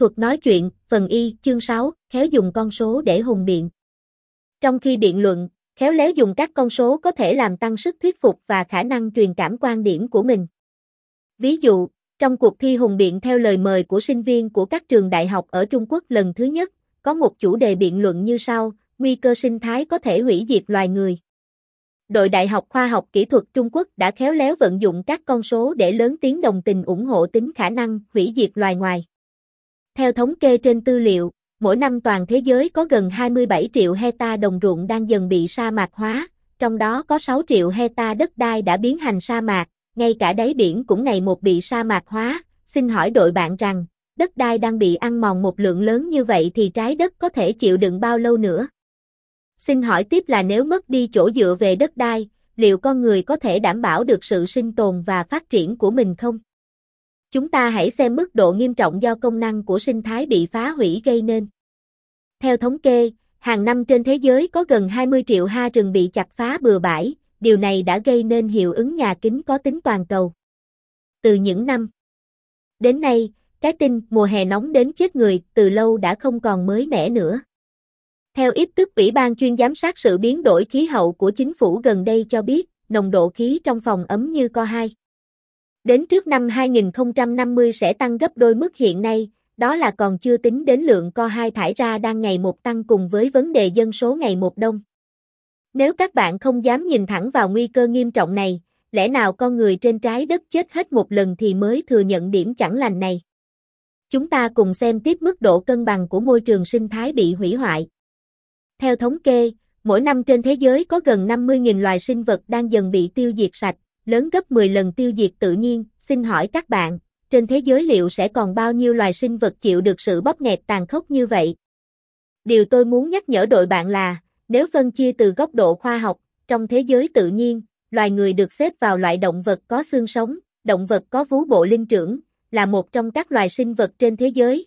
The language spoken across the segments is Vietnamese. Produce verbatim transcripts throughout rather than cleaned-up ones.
Thuật nói chuyện, phần Y, chương sáu, khéo dùng con số để hùng biện. Trong khi biện luận, khéo léo dùng các con số có thể làm tăng sức thuyết phục và khả năng truyền cảm quan điểm của mình. Ví dụ, trong cuộc thi hùng biện theo lời mời của sinh viên của các trường đại học ở Trung Quốc lần thứ nhất, có một chủ đề biện luận như sau: nguy cơ sinh thái có thể hủy diệt loài người. Đội Đại học Khoa học Kỹ thuật Trung Quốc đã khéo léo vận dụng các con số để lớn tiếng đồng tình ủng hộ tính khả năng hủy diệt loài ngoài. Theo thống kê trên tư liệu, mỗi năm toàn thế giới có gần hai mươi bảy triệu hecta đồng ruộng đang dần bị sa mạc hóa, trong đó có sáu triệu hecta đất đai đã biến thành sa mạc, ngay cả đáy biển cũng ngày một bị sa mạc hóa. Xin hỏi đội bạn rằng, đất đai đang bị ăn mòn một lượng lớn như vậy thì trái đất có thể chịu đựng bao lâu nữa? Xin hỏi tiếp là nếu mất đi chỗ dựa về đất đai, liệu con người có thể đảm bảo được sự sinh tồn và phát triển của mình không? Chúng ta hãy xem mức độ nghiêm trọng do công năng của sinh thái bị phá hủy gây nên. Theo thống kê, hàng năm trên thế giới có gần hai mươi triệu ha rừng bị chặt phá bừa bãi, điều này đã gây nên hiệu ứng nhà kính có tính toàn cầu. Từ những năm đến nay, cái tin mùa hè nóng đến chết người từ lâu đã không còn mới mẻ nữa. Theo ít tức Ủy ban chuyên giám sát sự biến đổi khí hậu của chính phủ gần đây cho biết, nồng độ khí trong phòng ấm như co hai. Đến trước năm hai nghìn không trăm năm mươi sẽ tăng gấp đôi mức hiện nay, đó là còn chưa tính đến lượng co hai thải ra đang ngày một tăng cùng với vấn đề dân số ngày một đông. Nếu các bạn không dám nhìn thẳng vào nguy cơ nghiêm trọng này, lẽ nào con người trên trái đất chết hết một lần thì mới thừa nhận điểm chẳng lành này? Chúng ta cùng xem tiếp mức độ cân bằng của môi trường sinh thái bị hủy hoại. Theo thống kê, mỗi năm trên thế giới có gần năm mươi nghìn loài sinh vật đang dần bị tiêu diệt sạch, lớn gấp mười lần tiêu diệt tự nhiên. Xin hỏi các bạn, trên thế giới liệu sẽ còn bao nhiêu loài sinh vật chịu được sự bóp nghẹt tàn khốc như vậy? Điều tôi muốn nhắc nhở đội bạn là, nếu phân chia từ góc độ khoa học, trong thế giới tự nhiên, loài người được xếp vào loại động vật có xương sống, động vật có vú bộ linh trưởng, là một trong các loài sinh vật trên thế giới.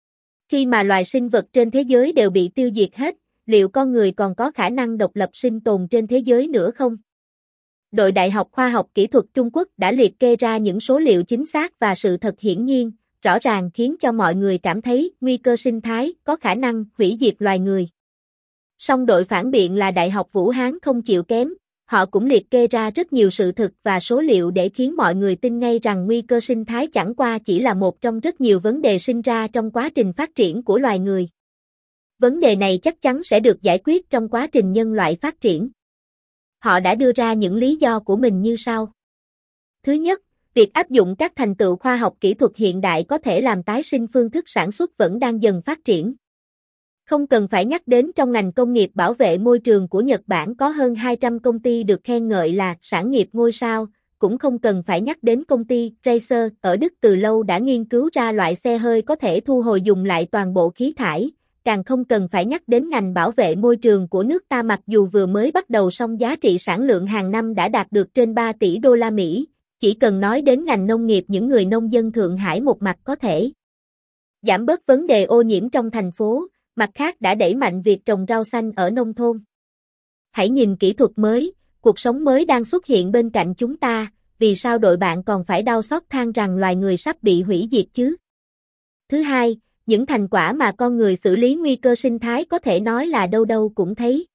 Khi mà loài sinh vật trên thế giới đều bị tiêu diệt hết, liệu con người còn có khả năng độc lập sinh tồn trên thế giới nữa không? Đội Đại học Khoa học Kỹ thuật Trung Quốc đã liệt kê ra những số liệu chính xác và sự thật hiển nhiên, rõ ràng khiến cho mọi người cảm thấy nguy cơ sinh thái có khả năng hủy diệt loài người. Song đội phản biện là Đại học Vũ Hán không chịu kém, họ cũng liệt kê ra rất nhiều sự thực và số liệu để khiến mọi người tin ngay rằng nguy cơ sinh thái chẳng qua chỉ là một trong rất nhiều vấn đề sinh ra trong quá trình phát triển của loài người. Vấn đề này chắc chắn sẽ được giải quyết trong quá trình nhân loại phát triển. Họ đã đưa ra những lý do của mình như sau. Thứ nhất, việc áp dụng các thành tựu khoa học kỹ thuật hiện đại có thể làm tái sinh phương thức sản xuất vẫn đang dần phát triển. Không cần phải nhắc đến trong ngành công nghiệp bảo vệ môi trường của Nhật Bản có hơn hai trăm công ty được khen ngợi là sản nghiệp ngôi sao, cũng không cần phải nhắc đến công ty Racer ở Đức từ lâu đã nghiên cứu ra loại xe hơi có thể thu hồi dùng lại toàn bộ khí thải. Càng không cần phải nhắc đến ngành bảo vệ môi trường của nước ta mặc dù vừa mới bắt đầu song giá trị sản lượng hàng năm đã đạt được trên ba tỷ đô la Mỹ, chỉ cần nói đến ngành nông nghiệp những người nông dân Thượng Hải một mặt có thể giảm bớt vấn đề ô nhiễm trong thành phố, mặt khác đã đẩy mạnh việc trồng rau xanh ở nông thôn. Hãy nhìn kỹ thuật mới, cuộc sống mới đang xuất hiện bên cạnh chúng ta, vì sao đội bạn còn phải đau xót than rằng loài người sắp bị hủy diệt chứ? Thứ hai, những thành quả mà con người xử lý nguy cơ sinh thái có thể nói là đâu đâu cũng thấy.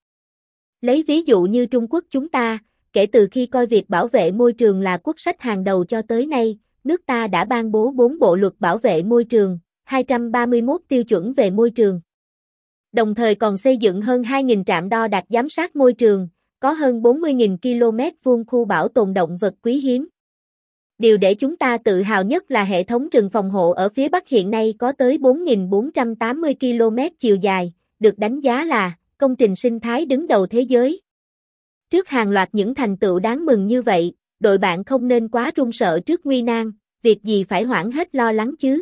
Lấy ví dụ như Trung Quốc chúng ta, kể từ khi coi việc bảo vệ môi trường là quốc sách hàng đầu cho tới nay, nước ta đã ban bố bốn bộ luật bảo vệ môi trường, hai trăm ba mươi mốt tiêu chuẩn về môi trường. Đồng thời còn xây dựng hơn hai nghìn trạm đo đạc giám sát môi trường, có hơn bốn mươi nghìn ki lô mét vuông khu bảo tồn động vật quý hiếm. Điều để chúng ta tự hào nhất là hệ thống rừng phòng hộ ở phía Bắc hiện nay có tới bốn nghìn bốn trăm tám mươi ki lô mét chiều dài, được đánh giá là công trình sinh thái đứng đầu thế giới. Trước hàng loạt những thành tựu đáng mừng như vậy, đội bạn không nên quá run sợ trước nguy nan, việc gì phải hoảng hết lo lắng chứ.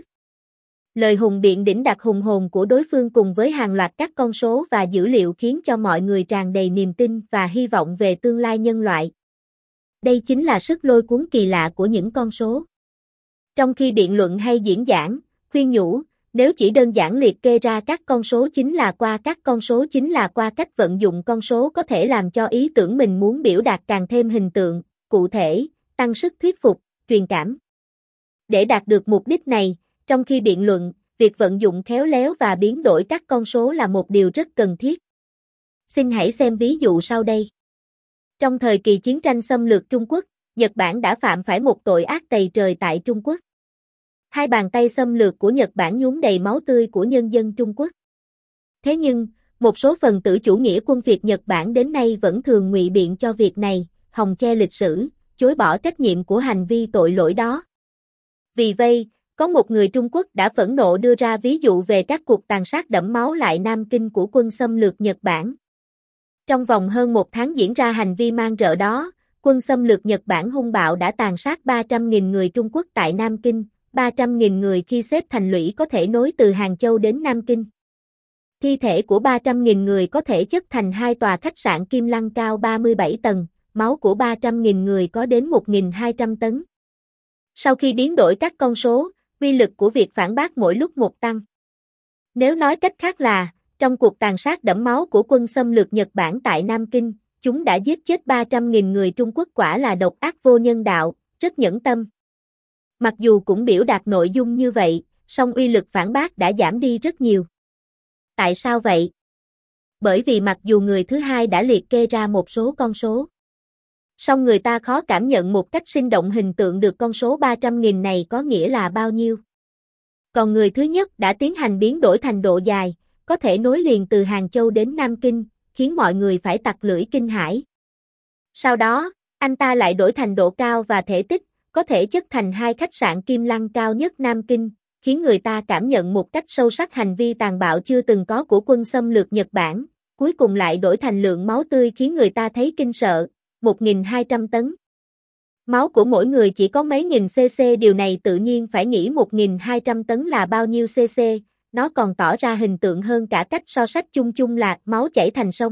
Lời hùng biện đỉnh đạt hùng hồn của đối phương cùng với hàng loạt các con số và dữ liệu khiến cho mọi người tràn đầy niềm tin và hy vọng về tương lai nhân loại. Đây chính là sức lôi cuốn kỳ lạ của những con số. Trong khi biện luận hay diễn giảng, khuyên nhủ, nếu chỉ đơn giản liệt kê ra các con số chính là qua các con số chính là qua cách vận dụng con số có thể làm cho ý tưởng mình muốn biểu đạt càng thêm hình tượng, cụ thể, tăng sức thuyết phục, truyền cảm. Để đạt được mục đích này, trong khi biện luận, việc vận dụng khéo léo và biến đổi các con số là một điều rất cần thiết. Xin hãy xem ví dụ sau đây. Trong thời kỳ chiến tranh xâm lược Trung Quốc, Nhật Bản đã phạm phải một tội ác tày trời tại Trung Quốc. Hai bàn tay xâm lược của Nhật Bản nhuốm đầy máu tươi của nhân dân Trung Quốc. Thế nhưng, một số phần tử chủ nghĩa quân Việt Nhật Bản đến nay vẫn thường ngụy biện cho việc này, hòng che lịch sử, chối bỏ trách nhiệm của hành vi tội lỗi đó. Vì vậy, có một người Trung Quốc đã phẫn nộ đưa ra ví dụ về các cuộc tàn sát đẫm máu lại Nam Kinh của quân xâm lược Nhật Bản. Trong vòng hơn một tháng diễn ra hành vi man rợ đó, quân xâm lược Nhật Bản hung bạo đã tàn sát ba trăm nghìn người Trung Quốc tại Nam Kinh, ba trăm nghìn người khi xếp thành lũy có thể nối từ Hàng Châu đến Nam Kinh. Thi thể của ba trăm nghìn người có thể chất thành hai tòa khách sạn Kim Lăng cao ba mươi bảy tầng, máu của ba trăm nghìn người có đến một nghìn hai trăm tấn. Sau khi biến đổi các con số, uy lực của việc phản bác mỗi lúc một tăng. Nếu nói cách khác là, trong cuộc tàn sát đẫm máu của quân xâm lược Nhật Bản tại Nam Kinh, chúng đã giết chết ba trăm nghìn người Trung Quốc quả là độc ác vô nhân đạo, rất nhẫn tâm. Mặc dù cũng biểu đạt nội dung như vậy, song uy lực phản bác đã giảm đi rất nhiều. Tại sao vậy? Bởi vì mặc dù người thứ hai đã liệt kê ra một số con số, song người ta khó cảm nhận một cách sinh động hình tượng được con số ba trăm nghìn này có nghĩa là bao nhiêu. Còn người thứ nhất đã tiến hành biến đổi thành độ dài, có thể nối liền từ Hàng Châu đến Nam Kinh, khiến mọi người phải tặc lưỡi kinh hãi. Sau đó, anh ta lại đổi thành độ cao và thể tích, có thể chất thành hai khách sạn Kim Lăng cao nhất Nam Kinh, khiến người ta cảm nhận một cách sâu sắc hành vi tàn bạo chưa từng có của quân xâm lược Nhật Bản, cuối cùng lại đổi thành lượng máu tươi khiến người ta thấy kinh sợ, một nghìn hai trăm tấn. Máu của mỗi người chỉ có mấy nghìn cc, điều này tự nhiên phải nghĩ một nghìn hai trăm tấn là bao nhiêu cc, nó còn tỏ ra hình tượng hơn cả cách so sánh chung chung là máu chảy thành sông.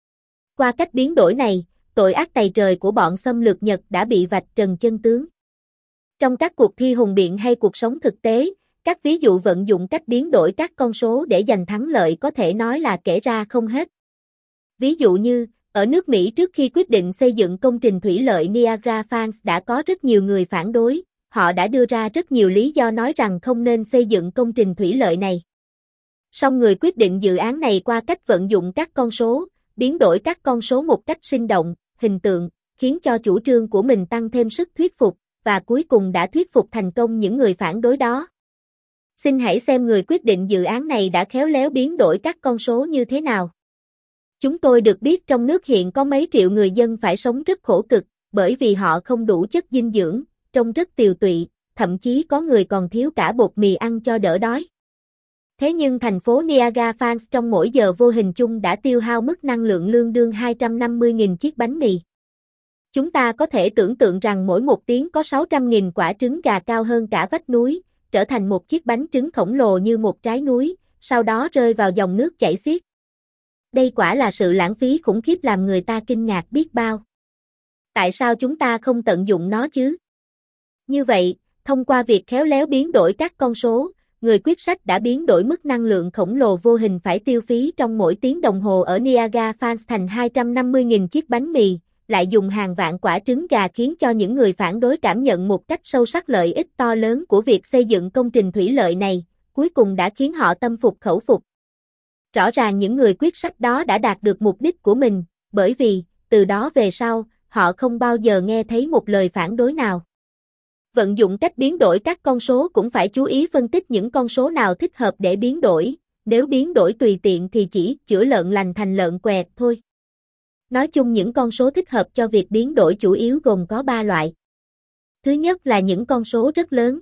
Qua cách biến đổi này, tội ác tày trời của bọn xâm lược Nhật đã bị vạch trần chân tướng. Trong các cuộc thi hùng biện hay cuộc sống thực tế, các ví dụ vận dụng cách biến đổi các con số để giành thắng lợi có thể nói là kể ra không hết. Ví dụ như, ở nước Mỹ trước khi quyết định xây dựng công trình thủy lợi Niagara Falls đã có rất nhiều người phản đối, họ đã đưa ra rất nhiều lý do nói rằng không nên xây dựng công trình thủy lợi này. Song người quyết định dự án này qua cách vận dụng các con số, biến đổi các con số một cách sinh động, hình tượng, khiến cho chủ trương của mình tăng thêm sức thuyết phục, và cuối cùng đã thuyết phục thành công những người phản đối đó. Xin hãy xem người quyết định dự án này đã khéo léo biến đổi các con số như thế nào. Chúng tôi được biết trong nước hiện có mấy triệu người dân phải sống rất khổ cực, bởi vì họ không đủ chất dinh dưỡng, trông rất tiều tụy, thậm chí có người còn thiếu cả bột mì ăn cho đỡ đói. Thế nhưng thành phố Niagara Falls trong mỗi giờ vô hình chung đã tiêu hao mức năng lượng tương đương hai trăm năm mươi nghìn chiếc bánh mì. Chúng ta có thể tưởng tượng rằng mỗi một tiếng có sáu trăm nghìn quả trứng gà cao hơn cả vách núi, trở thành một chiếc bánh trứng khổng lồ như một trái núi, sau đó rơi vào dòng nước chảy xiết. Đây quả là sự lãng phí khủng khiếp làm người ta kinh ngạc biết bao. Tại sao chúng ta không tận dụng nó chứ? Như vậy, thông qua việc khéo léo biến đổi các con số, người quyết sách đã biến đổi mức năng lượng khổng lồ vô hình phải tiêu phí trong mỗi tiếng đồng hồ ở Niagara Falls thành hai trăm năm mươi nghìn chiếc bánh mì, lại dùng hàng vạn quả trứng gà khiến cho những người phản đối cảm nhận một cách sâu sắc lợi ích to lớn của việc xây dựng công trình thủy lợi này, cuối cùng đã khiến họ tâm phục khẩu phục. Rõ ràng những người quyết sách đó đã đạt được mục đích của mình, bởi vì, từ đó về sau, họ không bao giờ nghe thấy một lời phản đối nào. Vận dụng cách biến đổi các con số cũng phải chú ý phân tích những con số nào thích hợp để biến đổi, nếu biến đổi tùy tiện thì chỉ chữa lợn lành thành lợn quẹt thôi. Nói chung những con số thích hợp cho việc biến đổi chủ yếu gồm có ba loại. Thứ nhất là những con số rất lớn.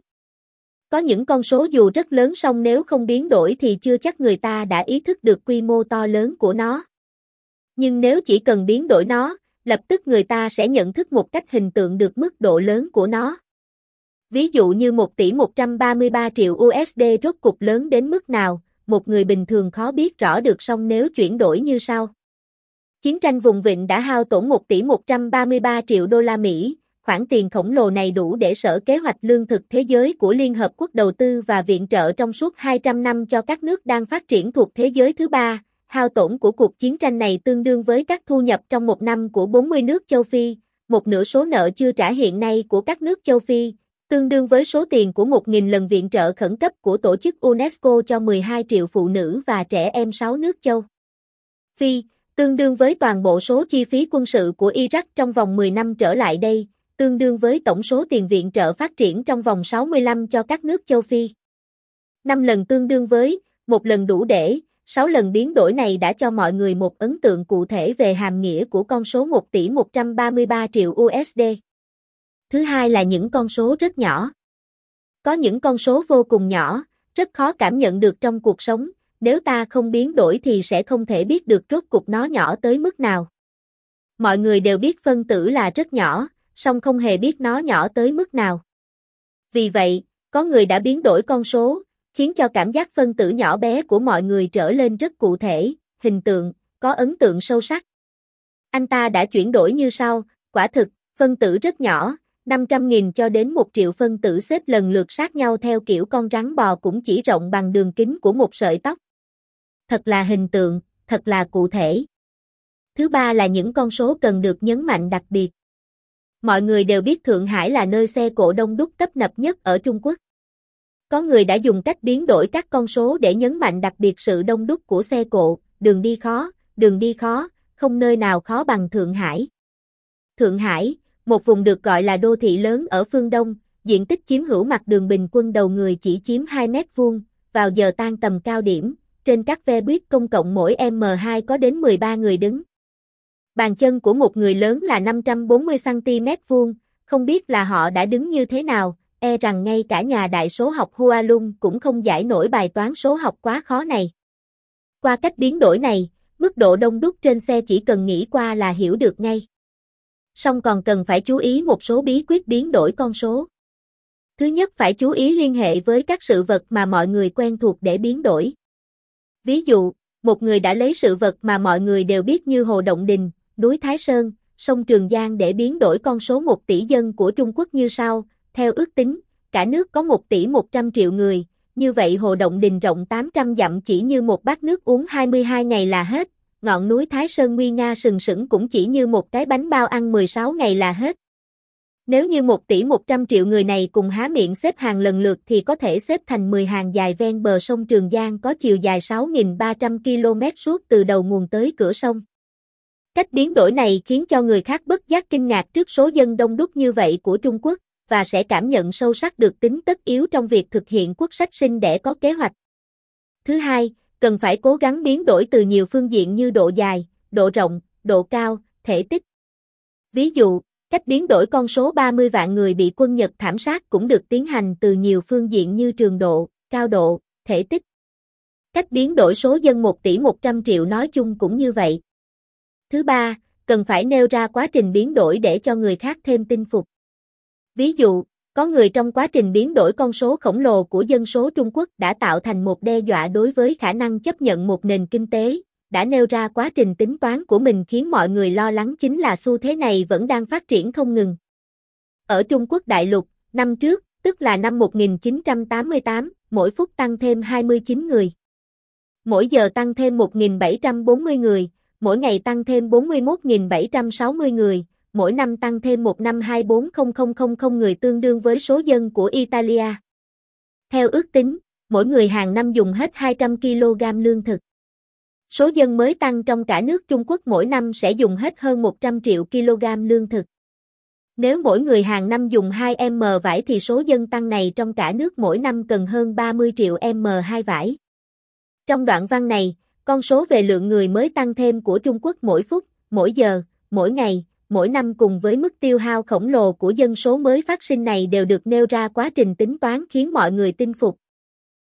Có những con số dù rất lớn song nếu không biến đổi thì chưa chắc người ta đã ý thức được quy mô to lớn của nó. Nhưng nếu chỉ cần biến đổi nó, lập tức người ta sẽ nhận thức một cách hình tượng được mức độ lớn của nó. Ví dụ như một tỷ một trăm ba mươi ba triệu u ét đê rốt cục lớn đến mức nào, một người bình thường khó biết rõ được song nếu chuyển đổi như sau. Chiến tranh vùng vịnh đã hao tổn một tỷ một trăm ba mươi ba triệu đô la Mỹ, khoản tiền khổng lồ này đủ để Sở Kế hoạch Lương thực Thế giới của Liên Hợp Quốc đầu tư và viện trợ trong suốt hai trăm năm cho các nước đang phát triển thuộc thế giới thứ ba. Hao tổn của cuộc chiến tranh này tương đương với các thu nhập trong một năm của bốn mươi nước châu Phi, một nửa số nợ chưa trả hiện nay của các nước châu Phi, tương đương với số tiền của một nghìn lần viện trợ khẩn cấp của tổ chức UNESCO cho mười hai triệu phụ nữ và trẻ em sáu nước châu Phi, tương đương với toàn bộ số chi phí quân sự của Iraq trong vòng mười năm trở lại đây, tương đương với tổng số tiền viện trợ phát triển trong vòng sáu mươi lăm cho các nước châu Phi. năm lần tương đương với, một lần đủ để, sáu lần biến đổi này đã cho mọi người một ấn tượng cụ thể về hàm nghĩa của con số một tỷ một trăm ba mươi ba triệu u ét đê. Thứ hai là những con số rất nhỏ. Có những con số vô cùng nhỏ, rất khó cảm nhận được trong cuộc sống, nếu ta không biến đổi thì sẽ không thể biết được rốt cuộc nó nhỏ tới mức nào. Mọi người đều biết phân tử là rất nhỏ, song không hề biết nó nhỏ tới mức nào. Vì vậy, có người đã biến đổi con số, khiến cho cảm giác phân tử nhỏ bé của mọi người trở lên rất cụ thể, hình tượng, có ấn tượng sâu sắc. Anh ta đã chuyển đổi như sau, quả thực, phân tử rất nhỏ, năm trăm nghìn cho đến một triệu phân tử xếp lần lượt sát nhau theo kiểu con rắn bò cũng chỉ rộng bằng đường kính của một sợi tóc. Thật là hình tượng, thật là cụ thể. Thứ ba là những con số cần được nhấn mạnh đặc biệt. Mọi người đều biết Thượng Hải là nơi xe cộ đông đúc tấp nập nhất ở Trung Quốc. Có người đã dùng cách biến đổi các con số để nhấn mạnh đặc biệt sự đông đúc của xe cộ, đường đi khó, đường đi khó, không nơi nào khó bằng Thượng Hải. Thượng Hải, một vùng được gọi là đô thị lớn ở phương Đông, diện tích chiếm hữu mặt đường bình quân đầu người chỉ chiếm hai mét vuông, vào giờ tan tầm cao điểm, trên các ve buýt công cộng mỗi em hai có đến mười ba người đứng. Bàn chân của một người lớn là năm trăm bốn mươi xăng ti mét vuông, không biết là họ đã đứng như thế nào, e rằng ngay cả nhà đại số học Hua Lung cũng không giải nổi bài toán số học quá khó này. Qua cách biến đổi này, mức độ đông đúc trên xe chỉ cần nghĩ qua là hiểu được ngay. Song còn cần phải chú ý một số bí quyết biến đổi con số. Thứ nhất phải chú ý liên hệ với các sự vật mà mọi người quen thuộc để biến đổi. Ví dụ, một người đã lấy sự vật mà mọi người đều biết như Hồ Động Đình, núi Thái Sơn, sông Trường Giang để biến đổi con số một tỷ dân của Trung Quốc như sau. Theo ước tính, cả nước có một tỷ một trăm triệu người, như vậy Hồ Động Đình rộng tám trăm dặm chỉ như một bát nước uống hai mươi hai ngày là hết, ngọn núi Thái Sơn nguy nga sừng sững cũng chỉ như một cái bánh bao ăn mười sáu ngày là hết. Nếu như một tỷ một trăm triệu người này cùng há miệng xếp hàng lần lượt thì có thể xếp thành mười hàng dài ven bờ sông Trường Giang có chiều dài sáu nghìn ba trăm ki lô mét suốt từ đầu nguồn tới cửa sông. Cách biến đổi này khiến cho người khác bất giác kinh ngạc trước số dân đông đúc như vậy của Trung Quốc, và sẽ cảm nhận sâu sắc được tính tất yếu trong việc thực hiện quốc sách sinh đẻ có kế hoạch. Thứ hai, cần phải cố gắng biến đổi từ nhiều phương diện như độ dài, độ rộng, độ cao, thể tích. Ví dụ, cách biến đổi con số ba mươi vạn người bị quân Nhật thảm sát cũng được tiến hành từ nhiều phương diện như trường độ, cao độ, thể tích. Cách biến đổi số dân một tỷ một trăm triệu nói chung cũng như vậy. Thứ ba, cần phải nêu ra quá trình biến đổi để cho người khác thêm tin phục. Ví dụ, có người trong quá trình biến đổi con số khổng lồ của dân số Trung Quốc đã tạo thành một đe dọa đối với khả năng chấp nhận một nền kinh tế, đã nêu ra quá trình tính toán của mình khiến mọi người lo lắng chính là xu thế này vẫn đang phát triển không ngừng. Ở Trung Quốc đại lục, năm trước, tức là năm một nghìn chín trăm tám mươi tám, mỗi phút tăng thêm hai mươi chín người. Mỗi giờ tăng thêm một nghìn bảy trăm bốn mươi người, mỗi ngày tăng thêm bốn mươi mốt nghìn bảy trăm sáu mươi người, mỗi năm tăng thêm một năm hai mươi bốn nghìn người tương đương với số dân của Italia. Theo ước tính, mỗi người hàng năm dùng hết hai trăm ki lô gam lương thực. Số dân mới tăng trong cả nước Trung Quốc mỗi năm sẽ dùng hết hơn một trăm triệu ki lô gam lương thực. Nếu mỗi người hàng năm dùng hai em vải thì số dân tăng này trong cả nước mỗi năm cần hơn ba mươi triệu em hai vải. Trong đoạn văn này, con số về lượng người mới tăng thêm của Trung Quốc mỗi phút, mỗi giờ, mỗi ngày, mỗi năm cùng với mức tiêu hao khổng lồ của dân số mới phát sinh này đều được nêu ra quá trình tính toán khiến mọi người tin phục,